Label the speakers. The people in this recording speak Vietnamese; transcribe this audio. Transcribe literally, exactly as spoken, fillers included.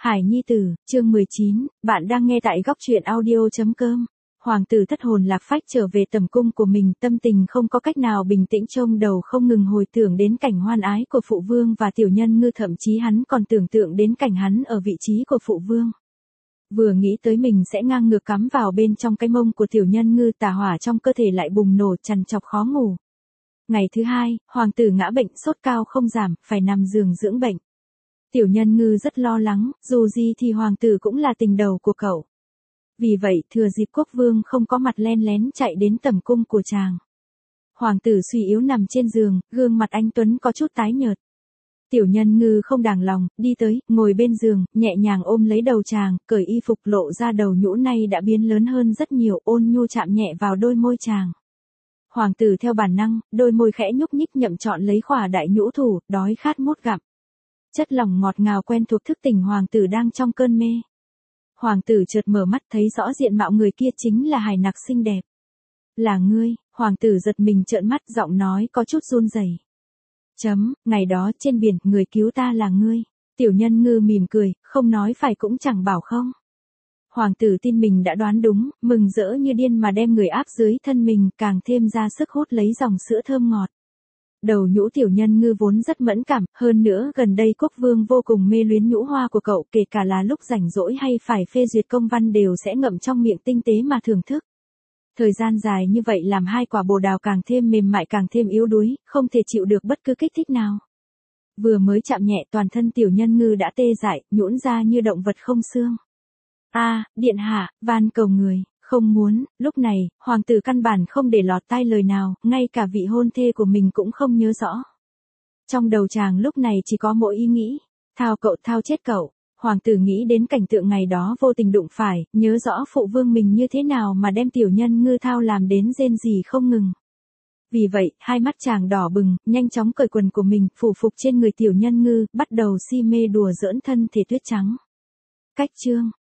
Speaker 1: Hải Nhi Tử, chương mười chín, bạn đang nghe tại góc truyện audio.com. Hoàng tử thất hồn lạc phách trở về tầm cung của mình, tâm tình không có cách nào bình tĩnh, trông đầu không ngừng hồi tưởng đến cảnh hoan ái của phụ vương và tiểu nhân ngư, thậm chí hắn còn tưởng tượng đến cảnh hắn ở vị trí của phụ vương. Vừa nghĩ tới mình sẽ ngang ngược cắm vào bên trong cái mông của tiểu nhân ngư, tà hỏa trong cơ thể lại bùng nổ, trằn trọc khó ngủ. Ngày thứ hai, hoàng tử ngã bệnh, sốt cao không giảm, phải nằm giường dưỡng bệnh. Tiểu nhân ngư rất lo lắng, dù gì thì hoàng tử cũng là tình đầu của cậu. Vì vậy, thừa dịp quốc vương không có mặt, len lén chạy đến tầm cung của chàng. Hoàng tử suy yếu nằm trên giường, gương mặt anh tuấn có chút tái nhợt. Tiểu nhân ngư không đàng lòng, đi tới, ngồi bên giường, nhẹ nhàng ôm lấy đầu chàng, cởi y phục, lộ ra đầu nhũ nay đã biến lớn hơn rất nhiều, ôn nhu chạm nhẹ vào đôi môi chàng. Hoàng tử theo bản năng, đôi môi khẽ nhúc nhích nhậm trọn lấy khỏa đại nhũ thủ, đói khát mút gặm. Chất lỏng ngọt ngào quen thuộc thức tỉnh hoàng tử đang trong cơn mê. Hoàng tử chợt mở mắt, thấy rõ diện mạo người kia chính là Hải Nặc xinh đẹp. Là ngươi, hoàng tử giật mình trợn mắt, giọng nói có chút run rẩy. Chấm, ngày đó trên biển, người cứu ta là ngươi. Tiểu nhân ngư mỉm cười, không nói phải cũng chẳng bảo không. Hoàng tử tin mình đã đoán đúng, mừng rỡ như điên mà đem người áp dưới thân mình, càng thêm ra sức hút lấy dòng sữa thơm ngọt. Đầu nhũ tiểu nhân ngư vốn rất mẫn cảm, hơn nữa gần đây quốc vương vô cùng mê luyến nhũ hoa của cậu, kể cả là lúc rảnh rỗi hay phải phê duyệt công văn đều sẽ ngậm trong miệng tinh tế mà thưởng thức. Thời gian dài như vậy làm hai quả bồ đào càng thêm mềm mại, càng thêm yếu đuối, không thể chịu được bất cứ kích thích nào. Vừa mới chạm nhẹ, toàn thân tiểu nhân ngư đã tê dại, nhũn ra như động vật không xương. A, điện hạ, van cầu người. Không muốn, lúc này, hoàng tử căn bản không để lọt tai lời nào, ngay cả vị hôn thê của mình cũng không nhớ rõ. Trong đầu chàng lúc này chỉ có mỗi ý nghĩ, thao cậu, thao chết cậu. Hoàng tử nghĩ đến cảnh tượng ngày đó vô tình đụng phải, nhớ rõ phụ vương mình như thế nào mà đem tiểu nhân ngư thao làm đến rên rỉ không ngừng. Vì vậy, hai mắt chàng đỏ bừng, nhanh chóng cởi quần của mình, phủ phục trên người tiểu nhân ngư, bắt đầu si mê đùa giỡn thân thể tuyết trắng. Cách chương